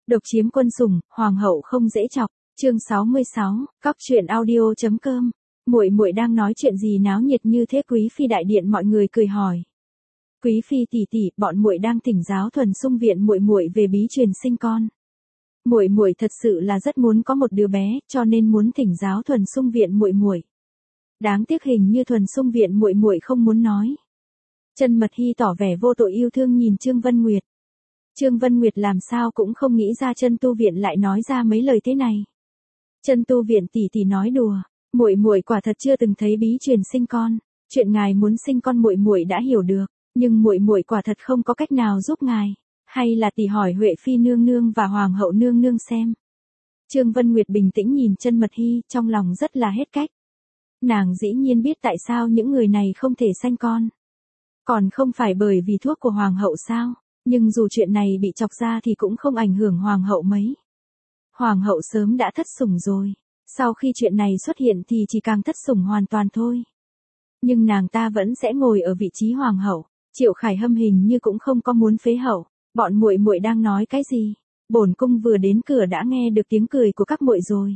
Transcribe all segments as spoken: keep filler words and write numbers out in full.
Độc chiếm quân sủng, hoàng hậu không dễ chọc. Chương sáu mươi sáu, cóc truyện audio chấm com. Muội muội đang nói chuyện gì náo nhiệt như thế? Quý phi đại điện mọi người cười hỏi. Quý phi tỷ tỷ, bọn muội đang thỉnh giáo Thuần Sung viện muội muội về bí truyền sinh con. Muội muội thật sự là rất muốn có một đứa bé, cho nên muốn thỉnh giáo Thuần Sung viện muội muội. Đáng tiếc hình như Thuần Sung viện muội muội không muốn nói. Chân Mật Hi tỏ vẻ vô tội yêu thương nhìn Trương Vân Nguyệt. Trương Vân Nguyệt làm sao cũng không nghĩ ra Chân Tu viện lại nói ra mấy lời thế này. Chân Tu viện tỷ tỷ nói đùa, muội muội quả thật chưa từng thấy bí truyền sinh con, chuyện ngài muốn sinh con muội muội đã hiểu được, nhưng muội muội quả thật không có cách nào giúp ngài, hay là tỷ hỏi Huệ phi nương nương và hoàng hậu nương nương xem. Trương Vân Nguyệt bình tĩnh nhìn Chân Mật Hi, trong lòng rất là hết cách. Nàng dĩ nhiên biết tại sao những người này không thể sanh con. Còn không phải bởi vì thuốc của hoàng hậu sao? Nhưng dù chuyện này bị chọc ra thì cũng không ảnh hưởng hoàng hậu mấy. Hoàng hậu sớm đã thất sủng rồi, sau khi chuyện này xuất hiện thì chỉ càng thất sủng hoàn toàn thôi. Nhưng nàng ta vẫn sẽ ngồi ở vị trí hoàng hậu. Triệu Khải Hâm hình như cũng không có muốn phế hậu. Bọn muội muội đang nói cái gì? Bổn cung vừa đến cửa đã nghe được tiếng cười của các muội rồi.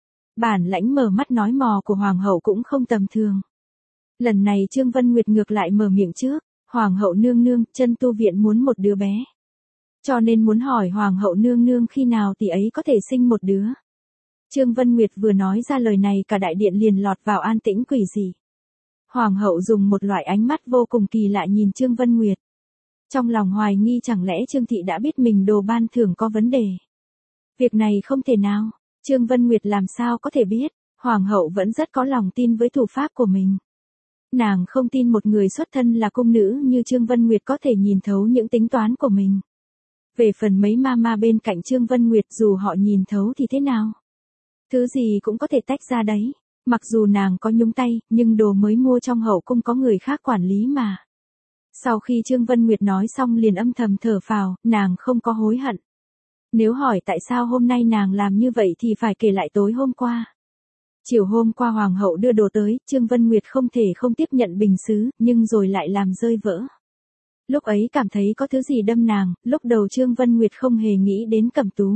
Bản lãnh mở mắt nói mò của hoàng hậu cũng không tầm thường. Lần này Trương Vân Nguyệt ngược lại mở miệng trước. Hoàng hậu nương nương, Chân Tu viện muốn một đứa bé. Cho nên muốn hỏi hoàng hậu nương nương khi nào tỷ ấy có thể sinh một đứa. Trương Vân Nguyệt vừa nói ra lời này cả đại điện liền lọt vào an tĩnh quỷ dị. Hoàng hậu dùng một loại ánh mắt vô cùng kỳ lạ nhìn Trương Vân Nguyệt. Trong lòng hoài nghi chẳng lẽ Trương thị đã biết mình đồ ban thưởng có vấn đề. Việc này không thể nào, Trương Vân Nguyệt làm sao có thể biết, hoàng hậu vẫn rất có lòng tin với thủ pháp của mình. Nàng không tin một người xuất thân là cung nữ như Trương Vân Nguyệt có thể nhìn thấu những tính toán của mình. Về phần mấy ma ma bên cạnh Trương Vân Nguyệt dù họ nhìn thấu thì thế nào? Thứ gì cũng có thể tách ra đấy. Mặc dù nàng có nhúng tay, nhưng đồ mới mua trong hậu cung có người khác quản lý mà. Sau khi Trương Vân Nguyệt nói xong liền âm thầm thở phào, nàng không có hối hận. Nếu hỏi tại sao hôm nay nàng làm như vậy thì phải kể lại tối hôm qua. Chiều hôm qua hoàng hậu đưa đồ tới, Trương Vân Nguyệt không thể không tiếp nhận bình sứ, nhưng rồi lại làm rơi vỡ. Lúc ấy cảm thấy có thứ gì đâm nàng, lúc đầu Trương Vân Nguyệt không hề nghĩ đến Cẩm Tú.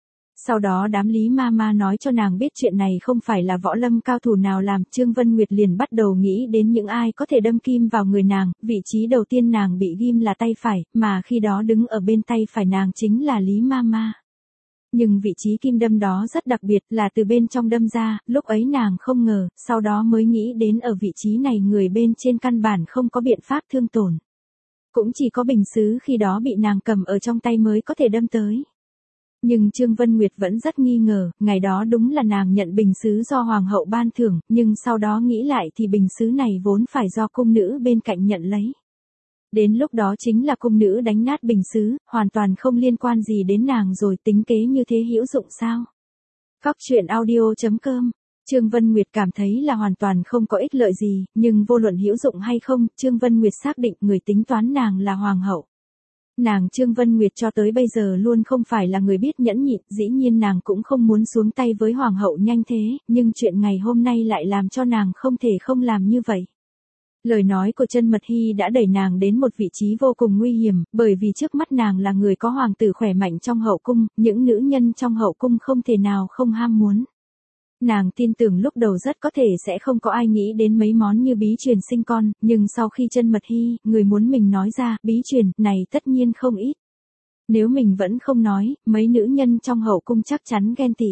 Sau đó đám Lý ma ma nói cho nàng biết chuyện này không phải là võ lâm cao thủ nào làm, Trương Vân Nguyệt liền bắt đầu nghĩ đến những ai có thể đâm kim vào người nàng, vị trí đầu tiên nàng bị ghim là tay phải, mà khi đó đứng ở bên tay phải nàng chính là Lý ma ma. Nhưng vị trí kim đâm đó rất đặc biệt là từ bên trong đâm ra, lúc ấy nàng không ngờ, sau đó mới nghĩ đến ở vị trí này người bên trên căn bản không có biện pháp thương tổn. Cũng chỉ có bình sứ khi đó bị nàng cầm ở trong tay mới có thể đâm tới. Nhưng Trương Vân Nguyệt vẫn rất nghi ngờ, ngày đó đúng là nàng nhận bình sứ do hoàng hậu ban thưởng, nhưng sau đó nghĩ lại thì bình sứ này vốn phải do cung nữ bên cạnh nhận lấy. Đến lúc đó chính là cung nữ đánh nát bình sứ, hoàn toàn không liên quan gì đến nàng rồi, tính kế như thế hữu dụng sao? Cóc truyện audio chấm com. Trương Vân Nguyệt cảm thấy là hoàn toàn không có ích lợi gì, nhưng vô luận hữu dụng hay không, Trương Vân Nguyệt xác định người tính toán nàng là hoàng hậu. Nàng Trương Vân Nguyệt cho tới bây giờ luôn không phải là người biết nhẫn nhịn, dĩ nhiên nàng cũng không muốn xuống tay với hoàng hậu nhanh thế, nhưng chuyện ngày hôm nay lại làm cho nàng không thể không làm như vậy. Lời nói của Chân Mật Hi đã đẩy nàng đến một vị trí vô cùng nguy hiểm, bởi vì trước mắt nàng là người có hoàng tử khỏe mạnh trong hậu cung, những nữ nhân trong hậu cung không thể nào không ham muốn. Nàng tin tưởng lúc đầu rất có thể sẽ không có ai nghĩ đến mấy món như bí truyền sinh con, nhưng sau khi Chân Mật Hi, người muốn mình nói ra, bí truyền này tất nhiên không ít. Nếu mình vẫn không nói, mấy nữ nhân trong hậu cung chắc chắn ghen tị.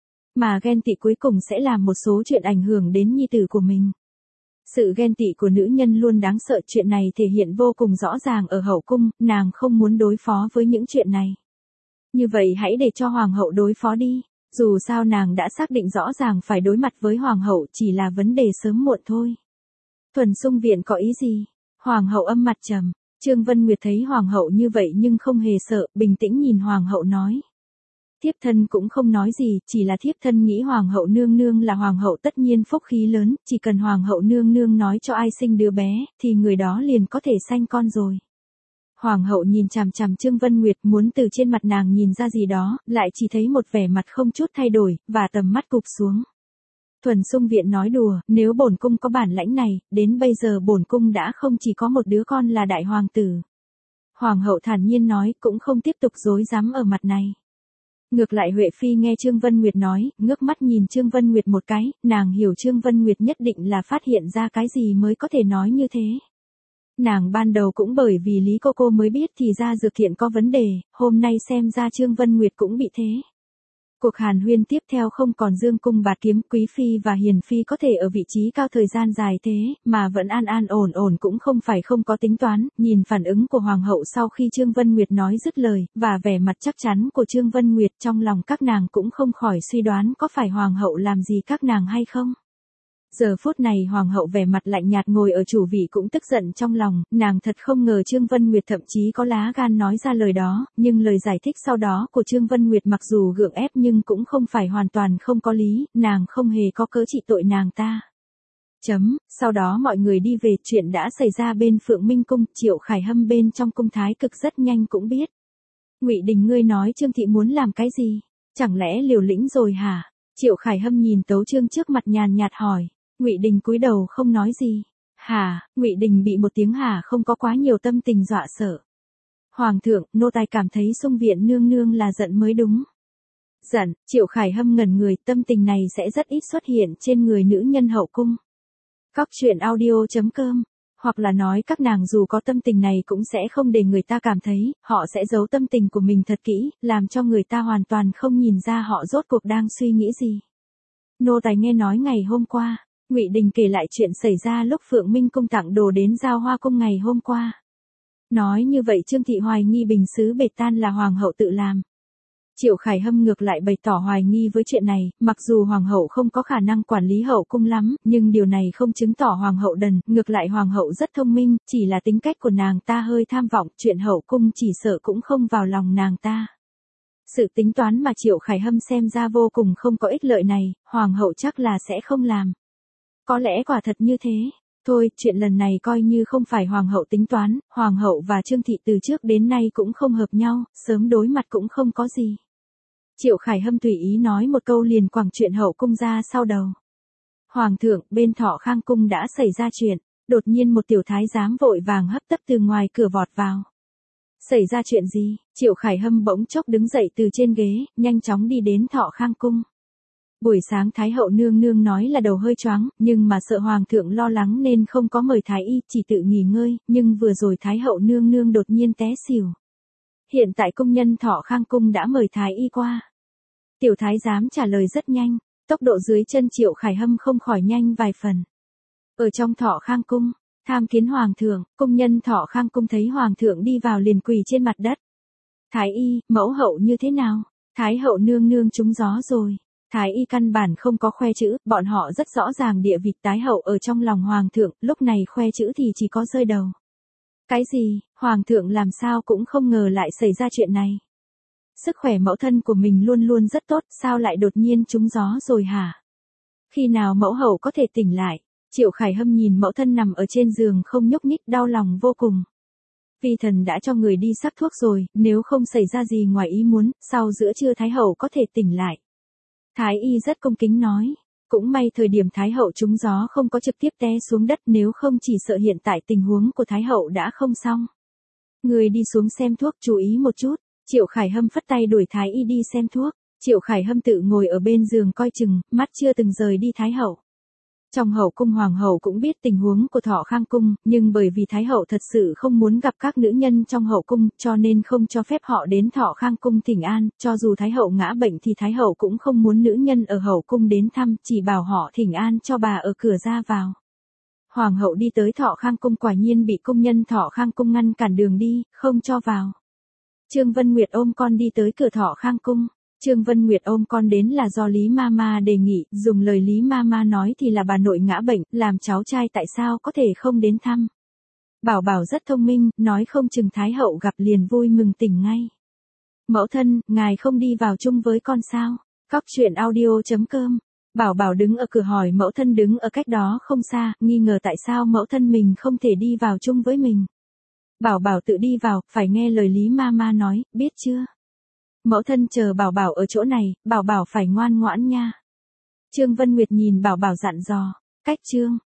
Mà ghen tị cuối cùng sẽ làm một số chuyện ảnh hưởng đến nhi tử của mình. Sự ghen tị của nữ nhân luôn đáng sợ, chuyện này thể hiện vô cùng rõ ràng ở hậu cung, nàng không muốn đối phó với những chuyện này. Như vậy hãy để cho hoàng hậu đối phó đi. Dù sao nàng đã xác định rõ ràng phải đối mặt với hoàng hậu, chỉ là vấn đề sớm muộn thôi. Thuần Sung viện có ý gì? Hoàng hậu âm mặt trầm. Trương Vân Nguyệt thấy hoàng hậu như vậy nhưng không hề sợ, bình tĩnh nhìn hoàng hậu nói. Thiếp thân cũng không nói gì, chỉ là thiếp thân nghĩ hoàng hậu nương nương là hoàng hậu tất nhiên phúc khí lớn, chỉ cần hoàng hậu nương nương nói cho ai sinh đứa bé, thì người đó liền có thể sanh con rồi. Hoàng hậu nhìn chằm chằm Trương Vân Nguyệt, muốn từ trên mặt nàng nhìn ra gì đó, lại chỉ thấy một vẻ mặt không chút thay đổi, và tầm mắt cụp xuống. Thuần Sung viện nói đùa, nếu bổn cung có bản lãnh này, đến bây giờ bổn cung đã không chỉ có một đứa con là đại hoàng tử. Hoàng hậu thản nhiên nói, cũng không tiếp tục dối rắm ở mặt này. Ngược lại Huệ Phi nghe Trương Vân Nguyệt nói, ngước mắt nhìn Trương Vân Nguyệt một cái, nàng hiểu Trương Vân Nguyệt nhất định là phát hiện ra cái gì mới có thể nói như thế. Nàng ban đầu cũng bởi vì Lý cô cô mới biết thì ra Dược Thiện có vấn đề, hôm nay xem ra Trương Vân Nguyệt cũng bị thế. Cuộc hàn huyên tiếp theo không còn dương cung bạt kiếm, Quý Phi và Hiền Phi có thể ở vị trí cao thời gian dài thế, mà vẫn an an ổn ổn cũng không phải không có tính toán, nhìn phản ứng của Hoàng hậu sau khi Trương Vân Nguyệt nói dứt lời, và vẻ mặt chắc chắn của Trương Vân Nguyệt trong lòng các nàng cũng không khỏi suy đoán có phải Hoàng hậu làm gì các nàng hay không. Giờ phút này Hoàng hậu vẻ mặt lạnh nhạt ngồi ở chủ vị cũng tức giận trong lòng, nàng thật không ngờ Trương Vân Nguyệt thậm chí có lá gan nói ra lời đó, nhưng lời giải thích sau đó của Trương Vân Nguyệt mặc dù gượng ép nhưng cũng không phải hoàn toàn không có lý, nàng không hề có cớ trị tội nàng ta. Chấm, sau đó mọi người đi về, chuyện đã xảy ra bên Phượng Minh Cung, Triệu Khải Hâm bên trong cung thái cực rất nhanh cũng biết. Ngụy Đình, ngươi nói Trương thị muốn làm cái gì? Chẳng lẽ liều lĩnh rồi hả? Triệu Khải Hâm nhìn Tấu Trương trước mặt nhàn nhạt hỏi. Ngụy Đình cúi đầu không nói gì. Hả? Ngụy Đình bị một tiếng hả không có quá nhiều tâm tình dọa sợ. Hoàng thượng, nô tài cảm thấy Xung Viện nương nương là giận mới đúng. Giận? Triệu Khải Hâm ngẩn người, tâm tình này sẽ rất ít xuất hiện trên người nữ nhân hậu cung. Cóc truyện audio chấm com. Hoặc là nói các nàng dù có tâm tình này cũng sẽ không để người ta cảm thấy, họ sẽ giấu tâm tình của mình thật kỹ, làm cho người ta hoàn toàn không nhìn ra họ rốt cuộc đang suy nghĩ gì. Nô tài nghe nói ngày hôm qua, Ngụy Đình kể lại chuyện xảy ra lúc Phượng Minh Cung tặng đồ đến Giao Hoa Cung ngày hôm qua. Nói như vậy Trương thị hoài nghi bình sứ bệt tan là Hoàng hậu tự làm. Triệu Khải Hâm ngược lại bày tỏ hoài nghi với chuyện này, mặc dù Hoàng hậu không có khả năng quản lý hậu cung lắm, nhưng điều này không chứng tỏ Hoàng hậu đần, ngược lại Hoàng hậu rất thông minh, chỉ là tính cách của nàng ta hơi tham vọng, chuyện hậu cung chỉ sợ cũng không vào lòng nàng ta. Sự tính toán mà Triệu Khải Hâm xem ra vô cùng không có ích lợi này, Hoàng hậu chắc là sẽ không làm. Có lẽ quả thật như thế. Thôi, chuyện lần này coi như không phải Hoàng hậu tính toán, Hoàng hậu và Trương thị từ trước đến nay cũng không hợp nhau, sớm đối mặt cũng không có gì. Triệu Khải Hâm tùy ý nói một câu liền quẳng chuyện hậu cung ra sau đầu. Hoàng thượng, bên Thọ Khang Cung đã xảy ra chuyện, đột nhiên một tiểu thái giám vội vàng hấp tấp từ ngoài cửa vọt vào. Xảy ra chuyện gì? Triệu Khải Hâm bỗng chốc đứng dậy từ trên ghế, nhanh chóng đi đến Thọ Khang Cung. Buổi sáng Thái hậu nương nương nói là đầu hơi choáng, nhưng mà sợ Hoàng thượng lo lắng nên không có mời Thái y, chỉ tự nghỉ ngơi, nhưng vừa rồi Thái hậu nương nương đột nhiên té xỉu. Hiện tại công nhân Thọ Khang Cung đã mời Thái y qua. Tiểu thái giám trả lời rất nhanh, tốc độ dưới chân Triệu Khải Hâm không khỏi nhanh vài phần. Ở trong Thọ Khang Cung, tham kiến Hoàng thượng, công nhân Thọ Khang Cung thấy Hoàng thượng đi vào liền quỳ trên mặt đất. Thái y, mẫu hậu như thế nào? Thái hậu nương nương trúng gió rồi. Thái y căn bản không có khoe chữ, bọn họ rất rõ ràng địa vị Thái hậu ở trong lòng Hoàng thượng, lúc này khoe chữ thì chỉ có rơi đầu. Cái gì? Hoàng thượng làm sao cũng không ngờ lại xảy ra chuyện này. Sức khỏe mẫu thân của mình luôn luôn rất tốt, sao lại đột nhiên trúng gió rồi hả? Khi nào mẫu hậu có thể tỉnh lại? Triệu Khải Hâm nhìn mẫu thân nằm ở trên giường không nhúc nhích, đau lòng vô cùng. Vi thần đã cho người đi sắc thuốc rồi, nếu không xảy ra gì ngoài ý muốn, sau giữa trưa Thái hậu có thể tỉnh lại. Thái y rất cung kính nói, cũng may thời điểm Thái hậu trúng gió không có trực tiếp té xuống đất, nếu không chỉ sợ hiện tại tình huống của Thái hậu đã không xong. Người đi xuống xem thuốc, chú ý một chút. Triệu Khải Hâm phất tay đuổi Thái y đi xem thuốc. Triệu Khải Hâm tự ngồi ở bên giường coi chừng, mắt chưa từng rời đi Thái hậu. Trong hậu cung Hoàng hậu cũng biết tình huống của Thọ Khang Cung, nhưng bởi vì Thái hậu thật sự không muốn gặp các nữ nhân trong hậu cung, cho nên không cho phép họ đến Thọ Khang Cung thỉnh an, cho dù Thái hậu ngã bệnh thì Thái hậu cũng không muốn nữ nhân ở hậu cung đến thăm, chỉ bảo họ thỉnh an cho bà ở cửa ra vào. Hoàng hậu đi tới Thọ Khang Cung quả nhiên bị công nhân Thọ Khang Cung ngăn cản đường đi, không cho vào. Trương Vân Nguyệt ôm con đi tới cửa Thọ Khang Cung. Trương Vân Nguyệt ôm con đến là do Lý Mama đề nghị, dùng lời Lý Mama nói thì là bà nội ngã bệnh, làm cháu trai tại sao có thể không đến thăm. Bảo Bảo rất thông minh, nói không chừng Thái hậu gặp liền vui mừng tỉnh ngay. Mẫu thân, ngài không đi vào chung với con sao? Cóc truyện audio chấm com. Bảo Bảo đứng ở cửa hỏi mẫu thân đứng ở cách đó không xa, nghi ngờ tại sao mẫu thân mình không thể đi vào chung với mình. Bảo Bảo tự đi vào, phải nghe lời Lý Mama nói, biết chưa? Mẫu thân chờ Bảo Bảo ở chỗ này, Bảo Bảo phải ngoan ngoãn nha. Trương Vân Nguyệt nhìn Bảo Bảo dặn dò, cách Trương,